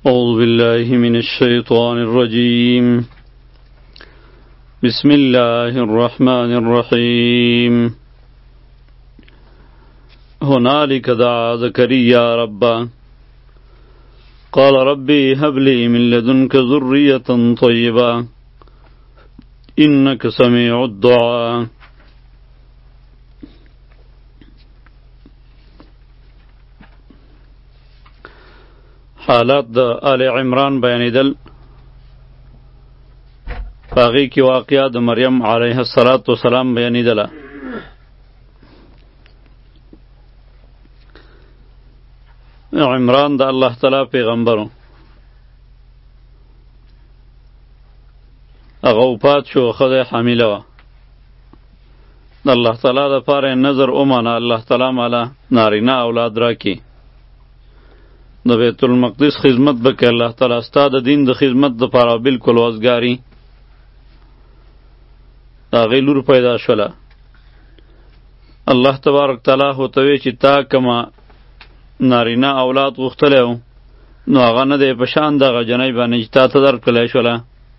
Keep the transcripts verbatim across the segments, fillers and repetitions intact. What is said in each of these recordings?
أعوذ بالله من الشيطان الرجيم بسم الله الرحمن الرحيم هنالك دعا زكريا ربه قال ربي هب لي من لدنك ذرية طيبة إنك سميع الدعاء. حالات د آل عمران بیانیدل، باغی کی واقعہ د مریم علیہ السلام بیانیدله. عمران د الله تعالی پیغمبرو، هغه وفات شو، ښځه حامله وه. د الله تعالی دپاره نظر ومانه الله تعالی ماله نارینه اولاد راکړي. د بیت المقدس خدمت بکې الله تعالی، ستا د دین د خدمت دپاره بالکل وزګاري. د هغې لور پیدا شوله. الله تبارک تعالی ورته وی چې تا کمه نارینه اولاد غوښتلی و، نو هغه نه دی په شان دغه جنۍ باندې چې تا ته درکړلی شوله.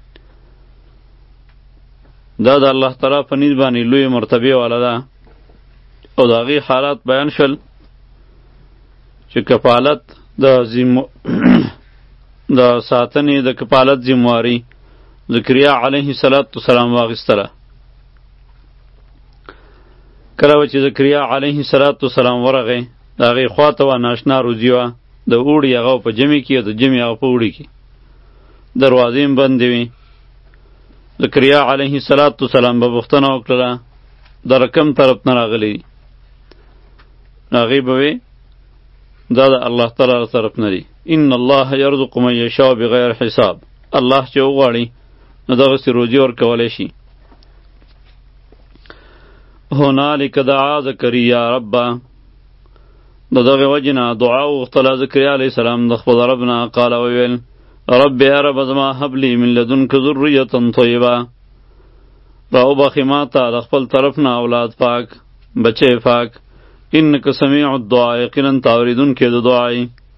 دا د الله تعالی په نیز باندې لوی مرتبې والا ده. او د هغې حالات بیان شول چې کفالت د زیمو د ساتنې د کفالت ذمواري زکریا علیه السلام واخیستله. کله چې زکریا علیه السلام ورغی، د هغې خواته وه ناشنا روزي وه، د اوړي هغه په جمع کې او د جمع هغه په اوړي کې، دروازې هم بندې وې. زکریا علیه السلام به پوښتنه وکړله دا کوم طرف نه راغلی دي؟ هغې به وې دا د الله تعالی طرف نه دی. ان الله یرزق من یشاء بغیر حساب. الله چې وغواړي نو دغسې روزي ورکولی شي. هنالک دعا زکریا ربه، د دغې وجې نه دعا وغوښتله زکریا علیه السلام د خپل رب نه. قال وویل رب یا رب زما هب لی من لدنک ذریة طیبه، را وبخې ما ته د خپل طرف نه اولاد پاک، بچی پاک. انک سمیع الدعا، یقینا تاوریدونکی د دعای.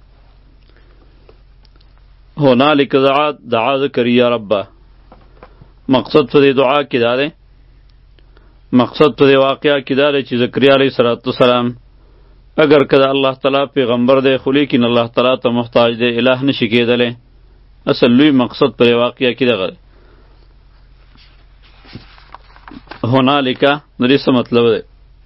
هنالک دعا دعا زکریا ربه، مقصد په دې دعا کې دا دی، مقصد په دې واقعه کې دا دی چې زکریا علیه السلام اگر که د الله تعالی پیغمبر دی، خو لیکن الله تعالی ته محتاج دی، اله نشي کېدلی. اصل لوی مقصد په دې واقعه کې دغه دی. هنالک د دې څه مطلب دی؟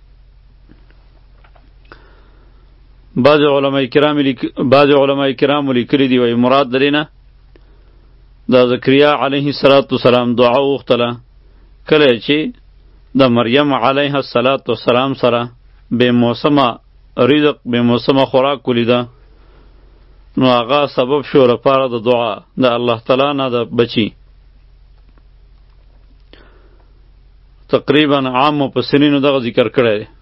بعض علماء کرام لیک بعض علماء کرام لیکلي دي، وایي مراد د دې نه د زکریا علیه السلام دعا وغوښتله کله چې د مریم علیه السلام سره بې موسمه رزق، بې موسمه خوراک ولیده، نو هغه سبب شو لپاره د دعا د الله تعالی نه د بچي. تقریبا عام مفسرینو دغه ذکر کړی دی.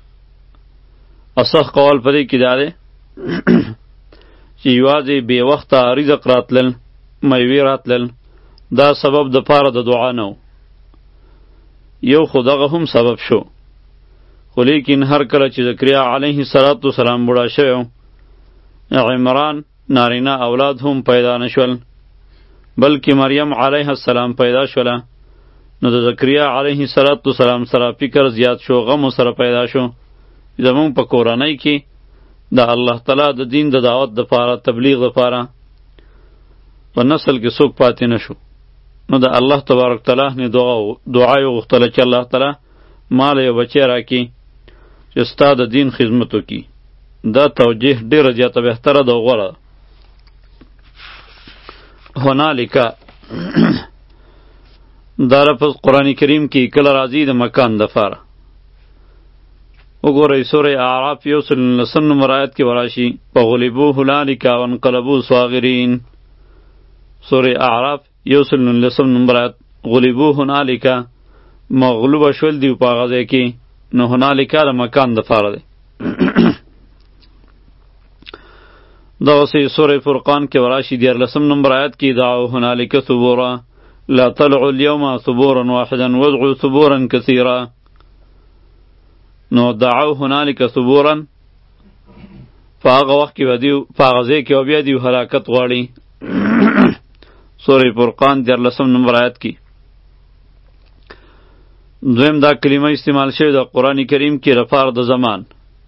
اصح قول په دې کې دا دی چې یوازې بې وخته رزق راتلل، میوې راتلل، دا سبب د پاره د دعا نه و. یو خو دغه هم سبب شو، خو لیکن هر کله چې زکریا علیه السلام بوډا شوی و، عمران نارینه اولاد هم پیدا نشول، بلکې مریم علیه السلام پیدا شوله. نو د زکریا علیه السلام سره فکر زیات شو، غم سره پیدا شو. زمون په کورنۍ کې د الله تعالی د دین د دعوت دپاره، تبلیغ دپاره په نسل کې څوک پاتې نشو. نو د الله تبارک تعالی نه دعا دعا یې وغوښتله چې الله تعالی مال یو بچی راکړي چې ستا د دین خدمت وکړي. دا توجیه ډېره زیاته بهتره ده او غوره ده. هنالک دا لفظ قرآن کریم کې کله راځي د مکان دپاره. وګورئ سوره اعراف یو سل لسم نمبر آیت کې وراشي فغلبوا هنالک وانقلبوا صاغرین. سوره اعراف یو سل لسم نمبر آیت غلبوا هنالک، مغلوب شول دی په هغه ځای کې. نو هنالک د مکان دپاره دی. دغسې سوره فرقان کې وراشي دیارلسم نمبر آیت کې دعوا هنالک ثبورا لا طلعوا اليوم ثبورا واحدا وادعوا ثبورا كثيرا. نو دعوا هنالک ثبورا په هغه وخت کې به دیو په هغه ځای کې به بیا دیو هلاکت غواړي سورة فرقان دیارلسم نمبر آیت کی. دویم دا کلمه استعمال شوی دا قرآن کریم کی رفار دا زمان،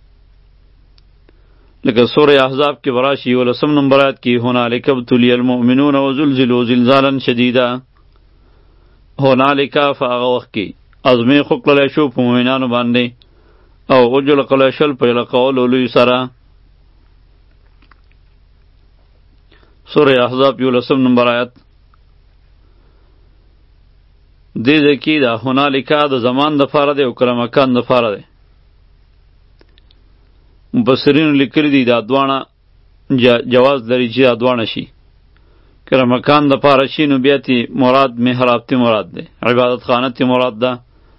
لکه سورة احزاب کی براشی ولسم نمبر آیت کی هنالک ابتلی المؤمنون وزلزلوا زلزالا شدیدا. هنالک فاغ وقت کی ازمی خوکلل شو په مومنانو باندې او اجل قلشل په لقول لوی سره. سورة احزاب یولسم نمبر آیت. دې ځکه دا هنالک د زمان د فاره دی او کله مکان د فاره دی. مفسرین لیکلی دی دا دوانه جواز لري چې دا دوانه شي. کله مکان د فاره شي نو بیا تی مراد محراب تی مراد دی، عبادت خانه تی مراد ده.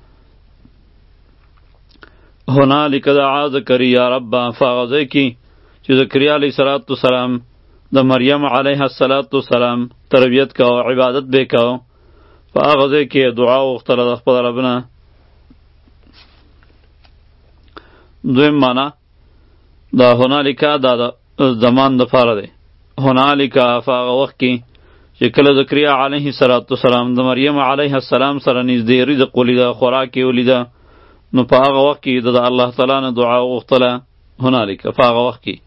هنالک دعا زکریا رب فاغذی کی چې زکریا علیه السلام د مریم علیه السلام تربیت کا او عبادت به کا فاغذی کی دعا وغوښتله د خپل ربنا. دویم معنا دا هنالک دا د زمان د پاره دی. هنالک فاغه وخت کې چې کله زکریا علیه السلام د مریم علیه السلام سره نږدې رزق ولیده، خوراک یې ولیده، نو په هغه وخت کې د الله تعالی نه دعا وغوښتله. هنالک په هغه وخت کې.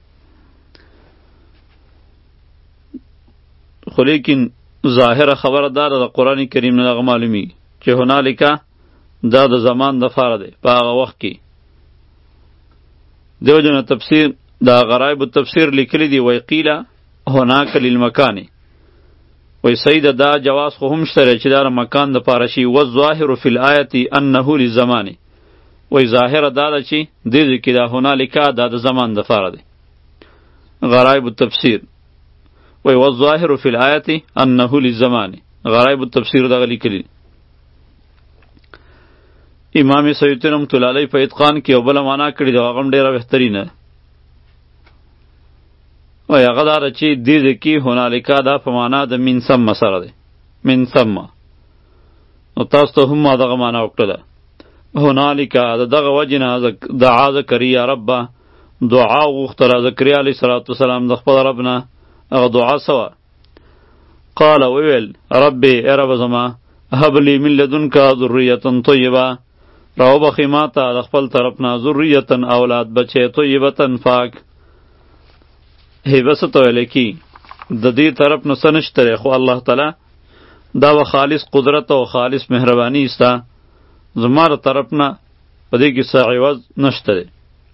خو لیکن ظاهره خبره دا ده د قرآن کریم نه دغه معلومي چې هنالک دا د زمان د پاره دی په هغه وخت کې. دیو جن تفسیر دا غرایب التفسیر لیکلی دی وی قیل هناک للمکان، وی سید دا جواز خو هم شته چې دا مکان د پاره شي. والظاهر فی الآیه انه للزمان، وی ظاهر دا ده چې دې کې دا هنالک دا د زمان د پاره دی. غرایب التفسیر وی والظاهر فی الآیه انه للزمان، غرایب التفسیر دا لیکلی. امام سیوطی رحمۃ اللہ علیہ په اتقان کې یو بله معنا کړې ده، هغه هم ډېره بهترینه ده. وایي هغه دا ده چې دې ځای کې هنالک دا په معنا د من ثم سره دی، من ثم. نو تاسو ته هم ما دغه معنا وکړله. هنالک د دغه وجې نه دعا زکریا ربه، دعا وغوښتله زکریا علیه السلام د خپل رب نه. هغه دعا سوه قال ویل ربي ای رب زما هب لی من لدنک ذریة طیبه، راو بخی ما تا د خپل طرف نه ذریة اولاد بچی طیبة پاک. هیبه څه ته ویلی کی د دې طرف نه څه نشته خو الله تعالی دا و خالص قدرت او خالص مهربانی استا، زما د طرف نه په دې کې څه عوض نشته دی.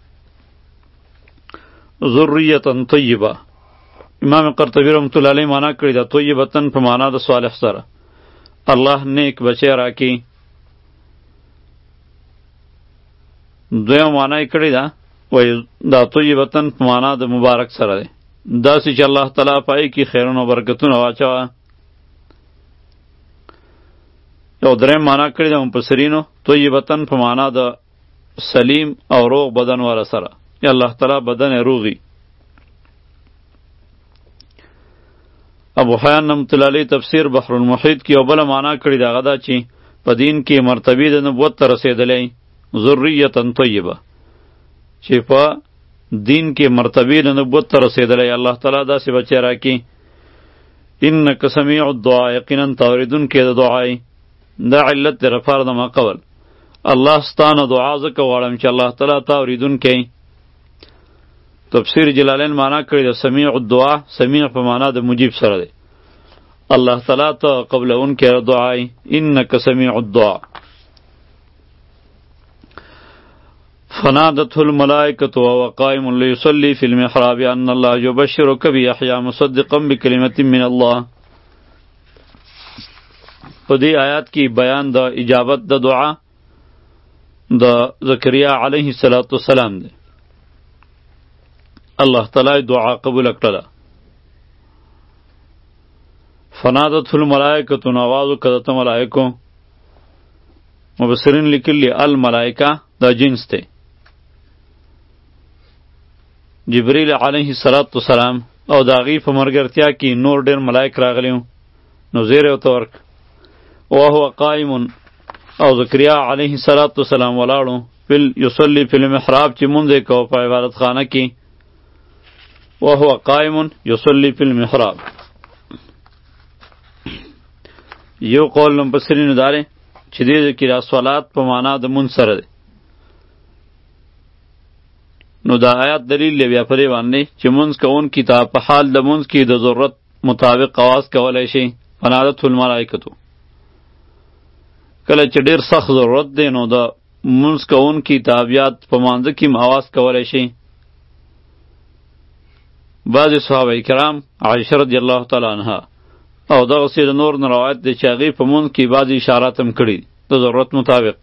ذریة طیبه امام قرطبی رحمۃ اللہ علیہ معنا کړی دا طیبتن په معنا د صالح سره، الله نیک بچی راکی. دویم معنا یې کړی دا وایي دا طیبتن په معنا د مبارک سره دی، داسې چې الله تعالی پای کې خیرونه او برکتونه واچوه. یو دریم معنا کړی دا مفسرینو طیبتن په معنا د سلیم او روغ بدن والا سره، یا الله تعالی بدن روغی. ابو حیان رحمۃ اللہ علیہ تفسیر بحر المحیط کی یو بله معنا کړې ده، هغه دا چې په دین کې مرتبې د نبوت ته رسېدلی ذریة طیبه، چې په دین کې مرتبې د نبوت ته رسېدلی الله تعالی داسې بچی راکړي. انک سمیع الدعا، یقینا ته اورېدونکی د دعای. دا علت دی لپاره د ما قول الله ستانه دعا ځکه غواړم چې الله تعالی ته اورېدونکی. تفسیر جلالین معنا کړی د سمیع الدعا، سمیع په معنا د مجیب سره دی، الله تعالی ته قبلونکی دعای. انک سمیع الدعا. فنادته الملائکة وهو قائم لیصلی فی المحراب ان الله یبشرک بیحیی مصدقا بکلمة من الله. په دې آیات کې بیان د اجابت د دعا د زکریا علیه السلام دی. الله تعالی دعا قبول کړله. فنادته الملائکة نواز کدته ملائکو. مبصرین لیکلی الملائکه دا جنس ته. جبریل علیه السلام او د هغې په ملګرتیا کې نور ډېر ملائک راغلي وو، نو زیر یې ورته ورک. وهو قائم او زکریا علیه السلام ولاړو فل یصلی فی المحراب چې مونځ یې کوه په عبادت خانه کې. وهو قائم یصلی فی المحراب. یو قول مفسرینو داره چې دې کې را صلات په معنا د مونځ سره دی. نو دا آیات دلیل دی بیا پرې باندې چې مونځ کوونکي ته په حال د مونځ کې د ضرورت مطابق آواز کولی شي. فنادته الملائکتو، کله چې ډېر سخت ضرورت دی نو د مونځ کوونکي ته بیا په مانځه کې هم آواز کولی شي. بعضې صحابه کرام عایشه رضی الله تعالی عنها او دغسې د نور نه روایت دی چې هغې په مونځ کې بعضې اشارات هم کړي د ضرورت مطابق.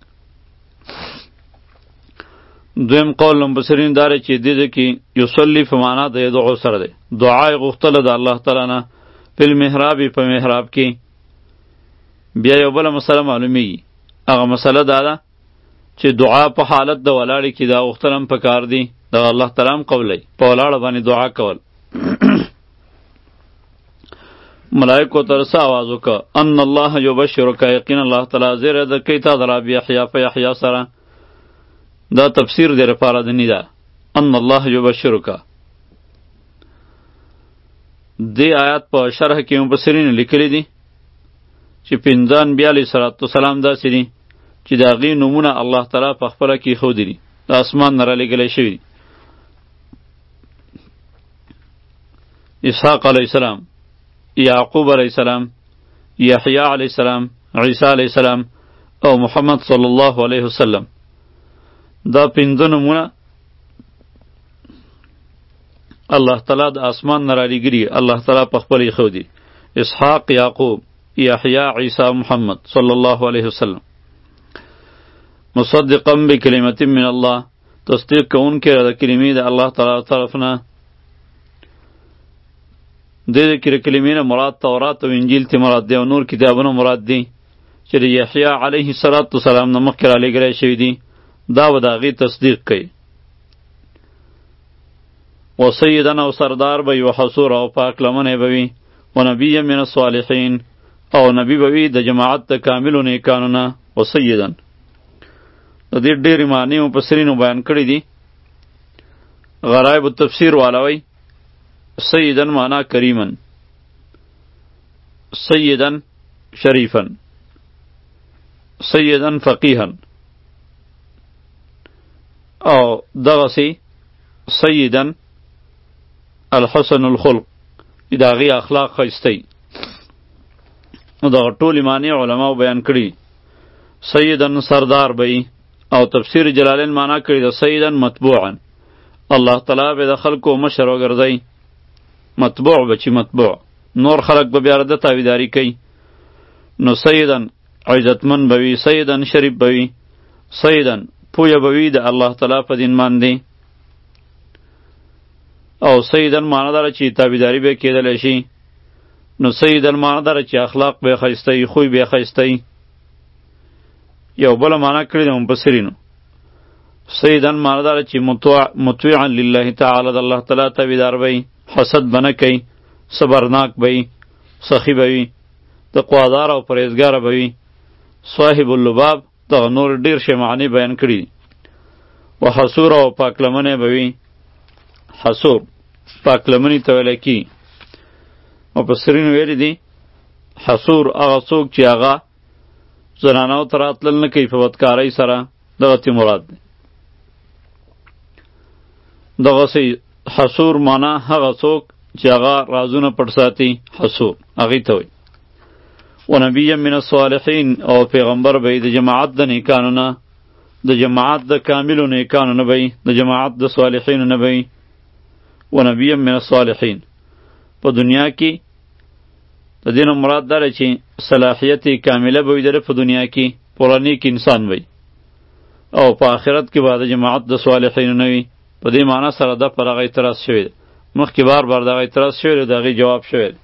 دویم قول مفسرین دا دی چې دې کې یصلي په معنا د یدعو سره دی. دعا یې غوښتله د الله تعالی نه فی المحراب، په محراب کې. بیا یو بله مسله معلومیږي، هغه مسله دا ده چې دعا په حالت د ولاړې کې دا غوښتل هم پکار دي، د الله تعالی هم قبلوي په ولاړه باندې دعا کول. ملائکو ته څه آواز وکړه؟ ان الله یبشرک، یقینا الله تعالی زیری درکوي تا د رب یحیی په یحیی سره. دا تفسیر دی لپاره د نی ده، ان الله یبشرک. دې آیات په شرح کې مفسرین لیکلي دي چې پنځه انبیا علیه السلام داسې دي چې د هغې نومونه الله تعالی په خپله کې ایښودي دي، د اسمان نه رالیږلی شوي دي. اسحاق علیه السلام، یعقوب علیه السلام، یحیی علیه السلام، عیسی علیه السلام او محمد صلی الله علیه وسلم. دا پنځه نومونه الله تعالی د اسمان نه رالیږلي، الله تعالی په خپله ایښودي. اسحاق، یعقوب، یحیی، عیسی، محمد صلی الله علیه وسلم. مصدقا بکلمت من الله، تصدیق کوونکی د کلمې د الله تعالی طرف نه. دې کې د کلمې نه مراد تورات او انجیل ته مراد دی او نور کتابونه مراد دي چې د یحیی علیه السلام نه مخکې رالیږلی شوي دي. دا به د هغې تصدیق کوي. و سیدن او سردار به وي، و حصور او پاک لمنی به وي، و نبی من الصالحین او نبی به وي د جماعت د کاملو نیکانو نه. و سیدن د دې ډېرې معنی مفسرینو بیان کړي دي. غرایب التفسیر والا وی سیدن معنا کریمن، سیدن شریفن، سیدن فقیهن، او دغسی سیدن الحسن الخلق، داغی اخلاق خیستی. نو دغه ټولې معنی علماو بیان کړي. سیدن سردار بی، او تفسیر جلالین معنا کړي د سیدن متبوعا، الله تعالی به د خلکو مشر وګرځي. متبوع بچی متبوع، نور خلق به بیا د تابعداري کوي. نو سیدن عزتمن بوي، سیدن شریف بوي، سیدن پویه بوي د الله تعالی په دین باندې. او سیدن معنا داره چې تابعداري به کېدلی شي. نو سیدن معنا داره چې اخلاق به ښایسته، خوی به ښایسته. یو بله معنا کړې ده مفسرینو. سیدن معنا داره چې مطیعا لله تعالی، د الله تعالی تابعدار وي، حسد به نه کوي، صبرناک به وي، سخي به وي، د قوادار او پرهیزګاره به وي. صاحب اللباب دغه نور ډېر شی معنی بیان کړي دي. و حصور او پاکلمنی به وي. حصور پاکلمنی ته ویلی کېږي. مفسرینو ویلي دي حصور هغه څوک چې هغه زنانو ته راتلل نه کوي په بدکارۍ سره، دغسې مراد دی. دغسې حصور معنا هغه څوک چې هغه رازونه پټ ساتي، حصور هغې ته وایي. و نبی من الصالحین، او پیغمبر به د جماعت د نیکانو نه، د جماعت د کاملو نیکانو نه به، د جماعت د صالحینو نه به. و نبی من الصالحین، په دنیا کې د دې نه مراد دا دی چې صلاحیت کامله به وي د په دنیا کې، پوره نیک انسان وي. او په آخرت کې به د جماعت د صالحینو نه وي. په دې معنا سره دا پر هغه اعتراض شوی دی. مخکې بار بار دغه اعتراض شوی دی، د هغې جواب شوی دی.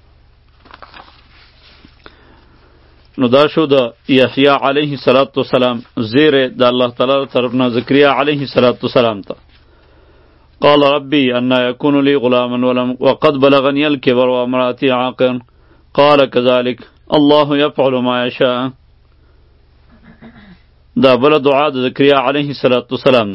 نو دا شو د یحیی علیه السلام زیری د الله تعالی طرف نه زکریا علیه السلام ته. قال ربی انا یکون لی غلام ولم وقد بلغنی الکبر وامرأتی عاقر قال كذلك الله يفعل ما يشاء. دا بل دعا د زکریا علیه السلام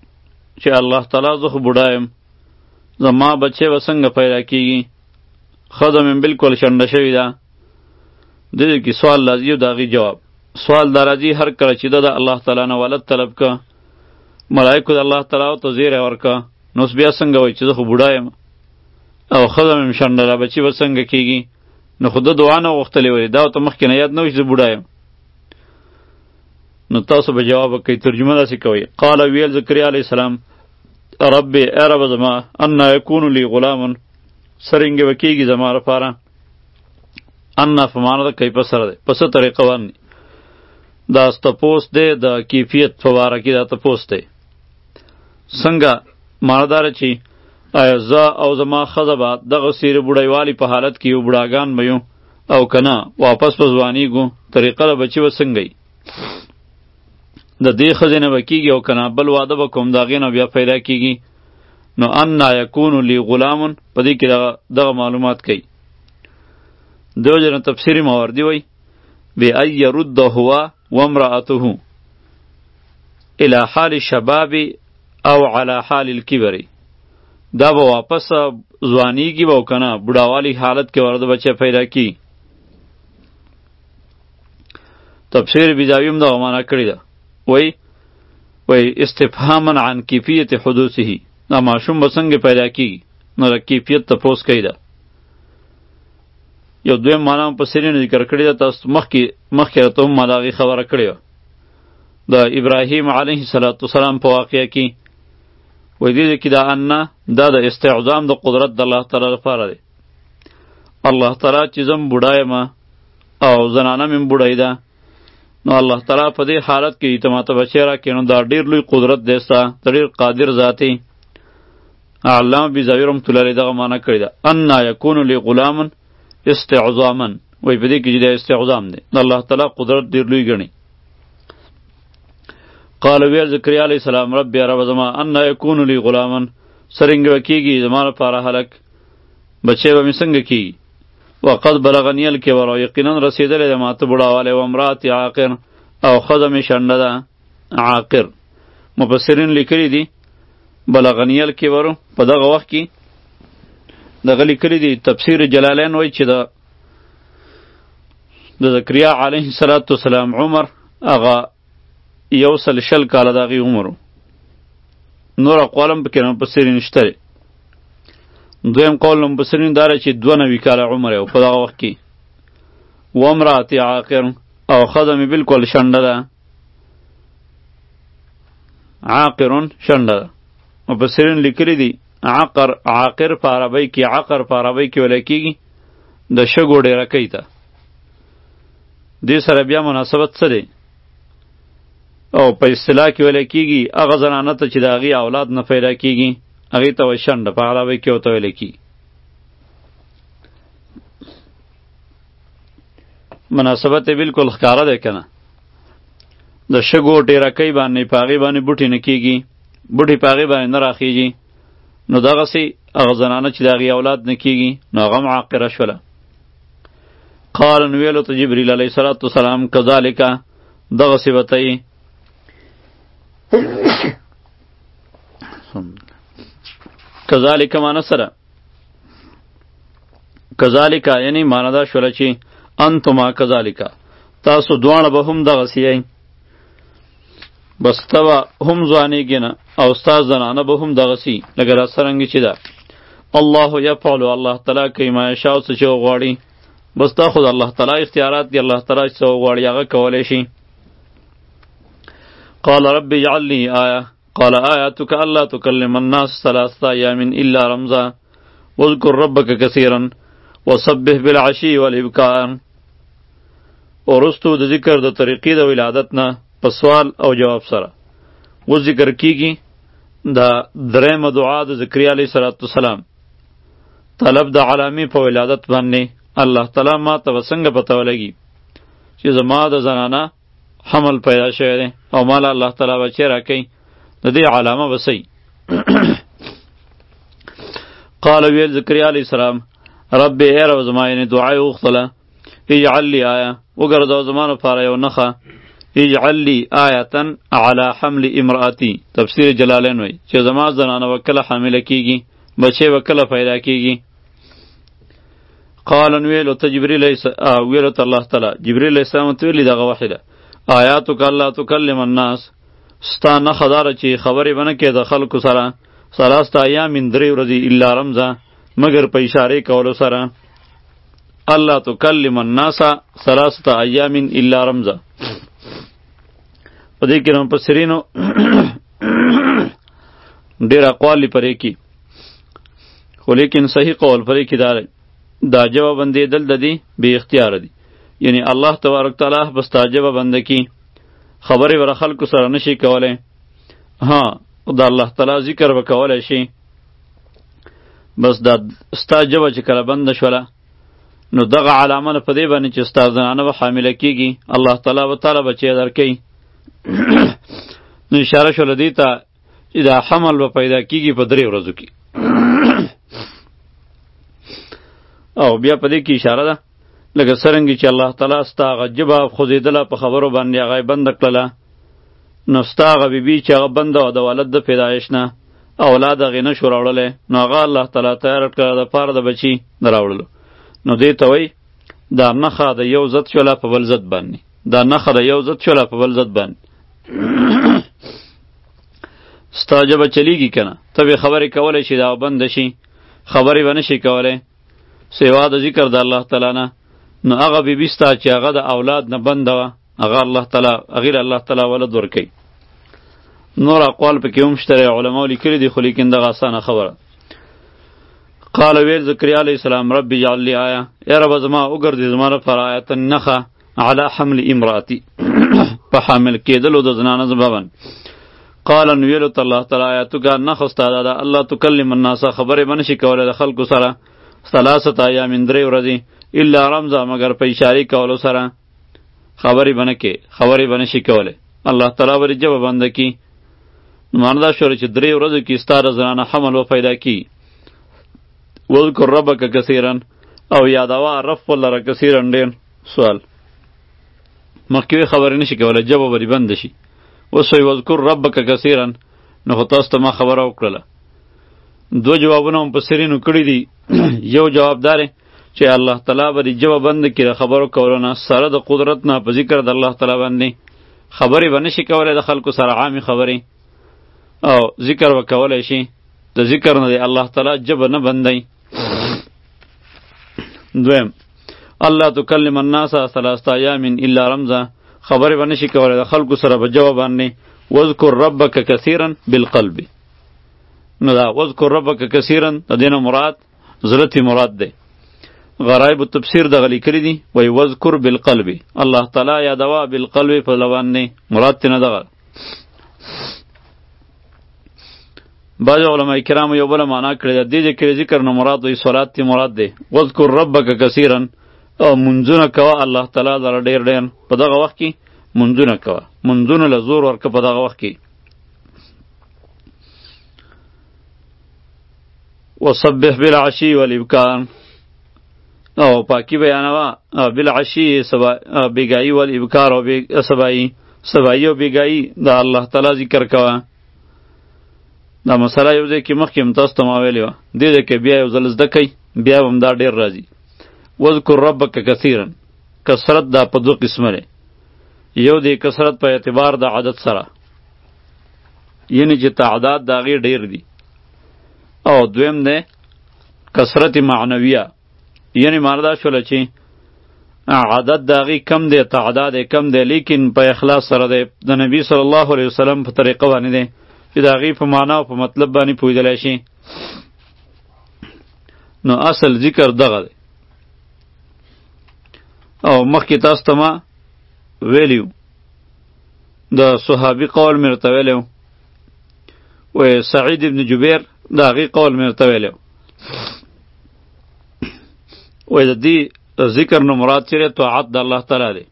چې الله تعالی زه خو بوډا یم، زما بچی به څنګه پیدا کیږي. ښځه مې بالکل شنډه شوې ده. دې کې سوال راځي او د هغې جواب. سوال دا راځي هر کله چې ده د الله تعالی نه ولد طلب که، ملایکو د الله تعالی ته زیری ورکه، نو اوس بیا څنګه وایي چې زه خو بوډا یم او ښځه مې شنډه ده، بچي به څنګه کېږي؟ نو خو ده دعا نه غوښتلې ولې؟ دا ورته مخکې نه یاد نه وي چې زه بوډا یم. نو تاسو به جواب وکئ، ترجمه داسې کوئ. قال ویل زکریا علیه السلام ربي ای رب زما انا یکون لی غلام، سرنګې به کېږي زما لپاره. انا په معنا ده کیفه سره دی، په څه طریقه باندې. دا تپوس دی د کیفیت په باره کې، دا تپوس دی څنګه معنا داره چې آیا زه او زما ښځه به دغه څیرې بوډیوالي په حالت کې یو بوډاګان به یو او که نه واپس په ځوانیږو، طریقه د بچي به څنګه وي؟ د دې ښځې نه به کېږي او که نه بل واده به کوم د هغې نه بیا پیدا کېږي. نو انا یکون لی غلام په دې کې دغه معلومات کوي. دیو جن تفسیری ماوردی وی بی ای یرد هو و امرأته الى حال الشباب او على حال الكبر، دا به واپس ځوانیږي به او که نه بوډاوالي حالت کې ورته بچه پیدا کی. تفسیر بیضاوی هم دغه معنا کړې ده. وی وی استفهاما عن کیفیت حدوثه، دا ماشوم به څنګه پیدا کیږي؟ نو د کیفیت تپوس کوي. ده یو دویم معنا هم په سرینو ذکر کړې ده، تاسو مخکې مخکې راته هم ما د هغې خبره کړې وه د ابراهیم علیه السلام په واقعه کې. وایي دې کې دا انا دا د استعظام د قدرت د الله تعالی لپاره دی. الله تعالی چې زه م بوډا یم او زنانه مې م بوډۍ ده، نو الله تعالی په دې حالت کې ته ماته بچی راکړې، نو دا ډېر لوی قدرت دی ستا، د ډېر قادر ذات یې. علامه بیضاوي رحمة الله علیه دغه معنا کړې ده، انا یکون لی غلام استعظاما. وایي په دې کې چې دا استعظام دی، د الله تعالی قدرت ډېر لوی ګڼي. قال ویل زکریا علیه السلام رب رب زما انا یکون لی غلاما، سرنګ به کېږي زما لپاره هلک، بچی به مې څنګه کېږي؟ وقد بلغنی الکبر، او یقینا رسېدلی دی ماته بوډاوالی، و امرأتي عاقر، او ښځه مې شنډه ده عاقر. مفسرین لیکلي دي بلغنی الکبر په دغه وخت کې دغه لیکلي دي. تفسیر جلالین وایي چې د د زکریا علیه السلام عمر هغه یو سل شل کاله د هغې عمر و. نور اقوال هم پکې مفسرین شته دی. دویم قول مفسرین دا دی چې دوه نوي کاله عمر یې و په دغه وخت کې. و امرأتي عاقر، او ښځه مې بلکل شنډه ده. عاقرون شنډه ده. مفسرین لیکلي دي عقر عاقر په عربی کې، عقر په عربی کې ویلی کېږي د شګو ډیرکۍ ته. دې سره بیا مناسبت څه دی؟ او په اصطلاح کې ویلی کېږي هغه زنانه ته چې د هغې اولاد نه پیدا کېږي، هغې ته وایي شنډه، په عربی کې ورته ویلی کېږي. مناسبت یې بلکل ښکاره دی که نه؟ د شګو ډیرکۍ باندې په هغې باندې بوټي نه کېږي، بوټي په هغې باندې نه راخېږي، نو دغسې هغه زنانه چې د هغې اولاد نه کېږي نو هغه هم عاقره شوله. قال نو ویلو ته جبریل علیه السلام کذالک دغسې به ته یې کذالک معنا سره کذالک یعنی معنا دا شوله چې انتما کذالک تاسو دواړه به هم دغسې یئ، بس ته به هم ځوانېږې نه او ستا زنانه به هم دغسې لکه دا څرنګې چې ده. الله یفعل، الله تعالی کوي ما یشاء څه چې وغواړي. بس دا خو د الله تعالی اختیارات دي، الله تعالی چې څه وغواړي هغه کولی شي. قال رب اجعل لي آیه، قال آیاتک الا تکلم الناس ثلاثة ایام الا رمزا واذکر ربک کثیرا وسبح بالعشی والابکار. ورستو د ذکر د طریقې د ولادت نه په سوال او جواب سره و ذکر کیږي د درېمه دعا د زکریا علیه السلام طلب د علامې په ولادت باندې. الله تعالی ما ته به څنګه پته ولګي چې زما د زنانه حمل پیدا شوی دی او ماله الله تعالی بچی راکوي، د دې علامه به څه قال ویل زکریا علیه السلام رب ای رب زما یعنې دعا یې وغوښتله اجعل لي آیه، وګرځوه زما لپاره یو نښه، اجعل لي آیة على حمل امرأتي. تفسیر جلالین وی چې زما زنانه به کله حامله کیږي، بچی به کله پیدا کیږي. قال ویلو ته جبرئیل ویلو ته الله تعالی جبرئیل علیہ السلام ته ویلی دغه وحی ده آیاتک الله تکلم الناس ستا نه خداره چې خبرې بنه کې د خلکو سره ثلاثه ایام درې ورځې الا رمزه مگر په اشاره کولو سره الله تکلم الناس ثلاثه ایام الا رمزه په دې کې نو مفسرینو ډېر اقوال پرې کی خو لیکن صحیح قول پرې کی دار دا جواب بندې دل د دی به اختیار دی یعنی الله تبارک تعالی بس تاجب بنده کی خبرې ور خلکو سره نشي کولای ها دا الله تعالی ذکر وکولای شي بس دا استاجب چې کله بند شوله نو دغه علامه په دې باندې چې استادانه و حامله کیږي الله تعالی و تعالی بچی درکې نو اشاره شول دی ته چې دا حمل و پیدا کیږي په درې ورځو کې او بیا په دې کې اشاره ده لکه څرنګه چې الله تعالی ستا هغه ژبه خوځېدله په خبرو باندې هغه یې بنده کړله نو ستا هغه بیبي چې هغه بنده وه د ولد د پیدایش نه اولاد هغې نه شو راوړلی نو هغه الله تعالی تیاره کړله دپاره د بچي د راوړلو نو دې ته وایي دا نښه د یو ضد شوله په بل ضد باندې دا نښه د یو ضد شوله په بل ضد باندې ستا ژبه چلیږي که نه ته به خبرې کولی شي دا بنده شي خبرې به نه شي کولی سوا د ذکر د الله تعالی نه نو هغه بیبي ستا چې هغه د اولاد نه بنده وه هغه الله تعالی هغې الله تعالی ولد ورکوي نور اقوال پکې هم شته علماو لیکلي دي خو لیکن دغه اسانه خبره قال ویل زکریا علیه السلام رب اجعل لی آیه یا رب زما وګرځې زما لپاره آیة نښه علی حمل امراتی په حامل کېدلو د زنانه زما باندې قال نو ویلو ته الله تعالی آیاتک نښه ستا دا ده الله تکلم الناس خبرې به نشي کولی د خلکو سره ثلاثه ایام درې ورځې الا رمزه مگر په اشارې کولو سره خبرې به نه کې خبرې به نشي کولی الله تعالی به ژبه بنده کي نو معنی دا شوله چې درې ورځو کې ستا د زنانه حمل و پیدا کي واذکر ربک کثیرا او یادوه رب لره کثیرا ډېر سوال مخکې خبرې نشي کولی ژبه به بنده شي اوس وایي واذکر ربک کثیرا نو خو تاسو ته ما خبره وکړله دو جوابونه مفسرینو کړي دي یو جواب داره چې الله تعالی به دې ژبه بنده کړي د خبرو کولو نه سره د قدرت نه په ذکر د الله تعالی باندې خبرې به نشي کولی د خلکو سره عامې خبرې او ذکر به کولی شي د ذکر نه دی الله تعالی ژبه نه بندوي دویم الله تکلم الناس ثلاثه ایام الا رمزه خبرې به نشي کولی د خلکو سره په ژبه باندې واذکر ربک کثیرا بالقلب نو دا واذکر ربک کثیرا د دې نه مراد زړه مراد دی غرایب التفسیر دغه لیکلي دي وایي واذکر بالقلب الله تعالی یادوه بالقلب په لبان نه مراد ترې نه دغه بعض علماء کرامو یو بله معنا کړې ده دې ځای کې ذکر نه مراد وایي صلات تی مراد دی واذکر ربک کثیرا او منځونه کوه الله تعالی لره ډېر ډېر په دغه وخت کې منځونه کوه منځونه له زور ورکه په دغه وخت کې وصبح بالعشی والابکار او پاکی بیانوا بالعشی بیگایی والابکار او سبایی سبایی او بیگایی دا الله تعالی ذکر کوه دا مسله یو ځای کې مخکې هم تاسو ته ما ویلې وه دې ځای کې بیا یو ځل زده کوئ بیا به هم دا ډېر راځي واذکر ربک کثیرا کثرت دا په دوه قسمه دی یو دی کثرت په اعتبار د عدد سره یعنی چې تعداد د هغې ډېر دي او دویم دی کثرت معنویه یعنی معنی دا شوله چې عدد د هغې کم دی تعداد یې کم دی لیکن په اخلاص سره دی د نبی صلی الله علیه وسلم په طریقه باندې دی چې د هغې په معنا او په مطلب باندې پوهېدلی شي نو اصل ذکر دغه دی او مخکې تاسو ته ما ویلیو د صحابي قول مې ورته ویلی و سعید ابن جبیر د هغې قول مې ورته ویلی و وایي د دې ذکر نه مراد چې دی طاعت د الله تعالی دی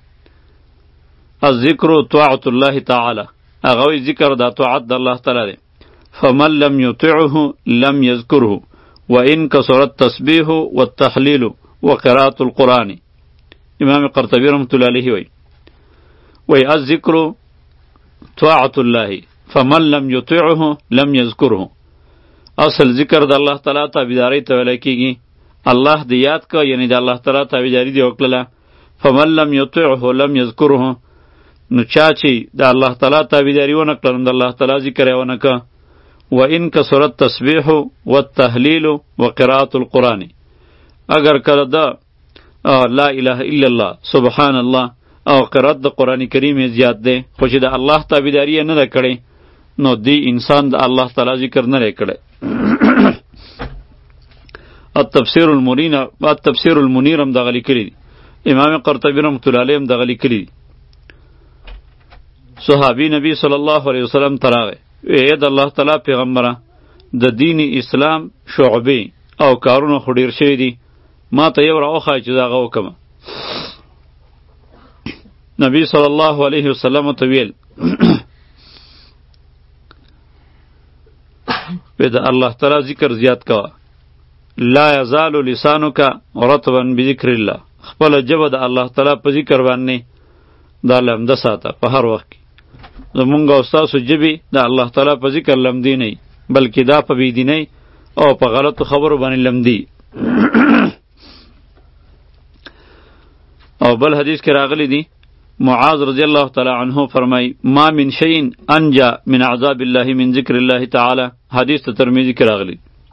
الذکر طاعت الله تعالی هغه وایي ذکر د طاعت د الله تعالی دی فمن لم یطعه لم یذکره وان کثر التسبیح والتحلیل وقراءة القرآن امام قرطبی رحمت الله علیه وایي وی الذکر طاعت الله فمن لم یطعه لم یذکره اصل ذکر د الله تعالی تابعداري ته ویل کیږي الله دې یاد که، یعنی د الله تعالی تابعداري دې وکړله. فمن لم یطعه لم یذکره، نو چا چې د الله تعالی تابعداري ونه کړه نو د الله تعالی ذکر یې ونه که. و ان کثرت التسبیح والتهلیل وقراءة القرآن، اگر کله د لا اله الا الله سبحان الله او قرات د قرآن کریم زیات دی، خو چې د الله تابعداري نه ده کړې نو دی انسان د الله تعالی ذکر نه لري کړی. التفسیر المنیر التفسیر المنیر هم دغه لیکلی دی، امام قرطبی رحمۃ اللہ علیہ هم دغه لیکلی دی. صحابی نبی صلی الله علیه وسلم تراغه ای د الله تعالی پیغمبره د دین اسلام شعبې او کارونه خو ډیر شوي دي، ما ته یو راوښایه چې دغه وکړمه. نبی صلی الله علیه وسلم ته ویل وی د الله تعالی ذکر زیات کوه. لا یزال لسانک رطبا بذکر الله، خپل ژبه د الله تعالی په ذکر باندې دا لمده ساته په هر وخت کې. زمونږ او ستاسو ژبې د الله تعالی په ذکر لمدې نه بلکې دا په بېدینۍ او په غلطو خبرو باندې لمدي. او بل حدیث کې راغلی دی، معاذ رضی الله تعالی عنه فرمای ما من شیء انجا من عذاب الله من ذکر الله تعالی، حدیث ته ترمذی کې راغلی.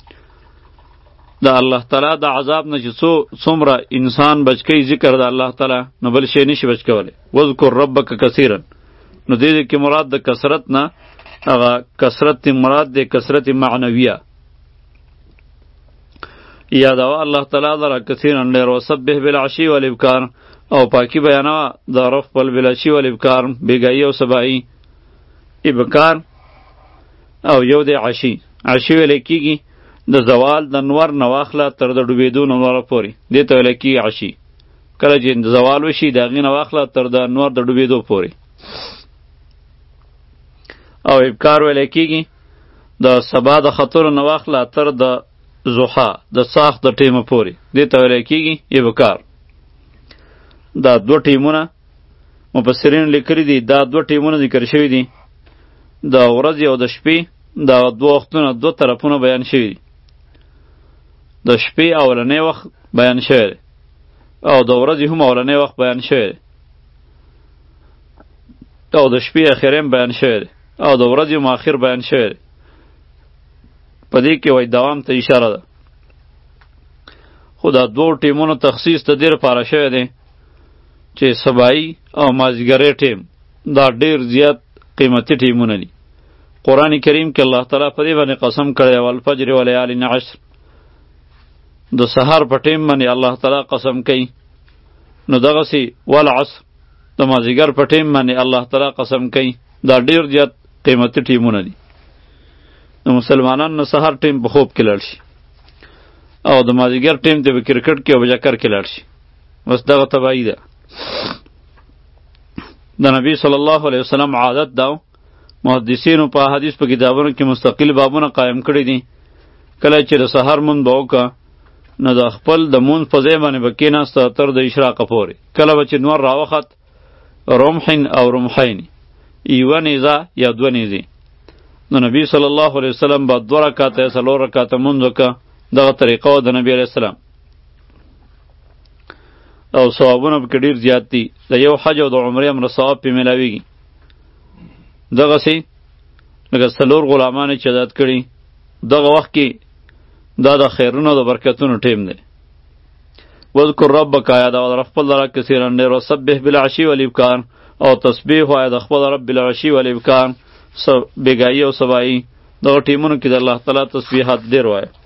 د الله تعالی د عذاب نه چې څومره انسان بچکی ذکر د الله تعالی نو بل شی نشي بچ کولی. وذکر ربک کثیرا، نو دې کې مراد د کثرت نه هغه کثرت مراد د کثرت معنویه. یادوه الله تعالی لره کثیرا ډېر، وسبح بالعشی والابکار، او پاکی بیانوه د رب خپل بالعشی والابکار، بیګایي او سبایی. ابکار او یو د عشی، عشی ویل کېږي د زوال د نور نه واخله تر د ډوبېدو نوره پورې، دې ته ویل کېږي عشی. کله چې زوال وشي د هغې نه واخله تر د نور د ډوبېدو پورې. او ابکار ویل کېږي د سبا د خطرو نه واخله تر د ضحا د ساخت د ټیمه پورې، دې ته ویل کېږي ابکار. دا دوه ټیمونه مفسرین لیکلي دي، دا دوه ټیمونه ذکر شوي دي، د ورځې او د شپې دا دوه وختونه دوه طرفونه بیان شوي دي. د شپې اولنی وخت بیان شوی دی او د ورځې هم اولنی وخت بیان شوی دی، او د شپې اخرې هم بیان شوی دی، او د ورځې هم آخر بیان شوی دی. په دې کې وایي دوام ته اشاره ده. خو دا دوه ټیمونو تخصیص د دې لپاره شوی دی چې سبایی او مازدیګری ټیم دا ډیر زیات قیمتي ټیمونه دي. قرآن کریم کې الله تعالی په دې باندې قسم کړی، والفجر ولیال عشر، د سحر په ټیم باندې الله تعالی قسم کوي. نو دغسې والعصر د مازدیګر په ټیم باندې الله تعالی قسم کوي. دا ډیر زیات قیمتي ټیمونه دي. د مسلمانانو نه سحر ټیم په خوب کې لاړ شي او د مازدیګر ټیم ته په کرکټ کې او په چکر کې لاړ شي، بس دغه تباهي ده. د نبی صلی الله علیه وسلم عادت داو، محدثینو په حدیث په کتابونو کې مستقل بابونه قایم کړي دي. کله چې د سحر مونځ به وکړه نو د خپل د مونځ په ځای باندې به کېناسته تر د اشراقه پورې. کله به چې نور راوخت رمحین او رمحین، یوه نیزه یا دوه نیزې. نو نبی صلی الله علیه وسلم به دوه رکاته یا څلور رکاته مونځ وکړه. دغه طریقه وه د نبی علیه السلام، او ثوابونه پکې ډېر زیات دي. د یو حج او د عمرې امره ثواب پې میلاویږي. دغسې لکه څلور غلامان یې چې ازاد کړي، دغه وخت کې دا د خیرونو او د برکتونو ټیم دی. وذکر ربک، یاد او د خپل رب کثیرا ډېر، وسبح بالعشي والابکار، او تسبیح وایه د خپل رب بالعشي والابکار، بیګایي او سبایي. دغه ټیمونو کې د الله تعالی تسبیحات ډېر وایه.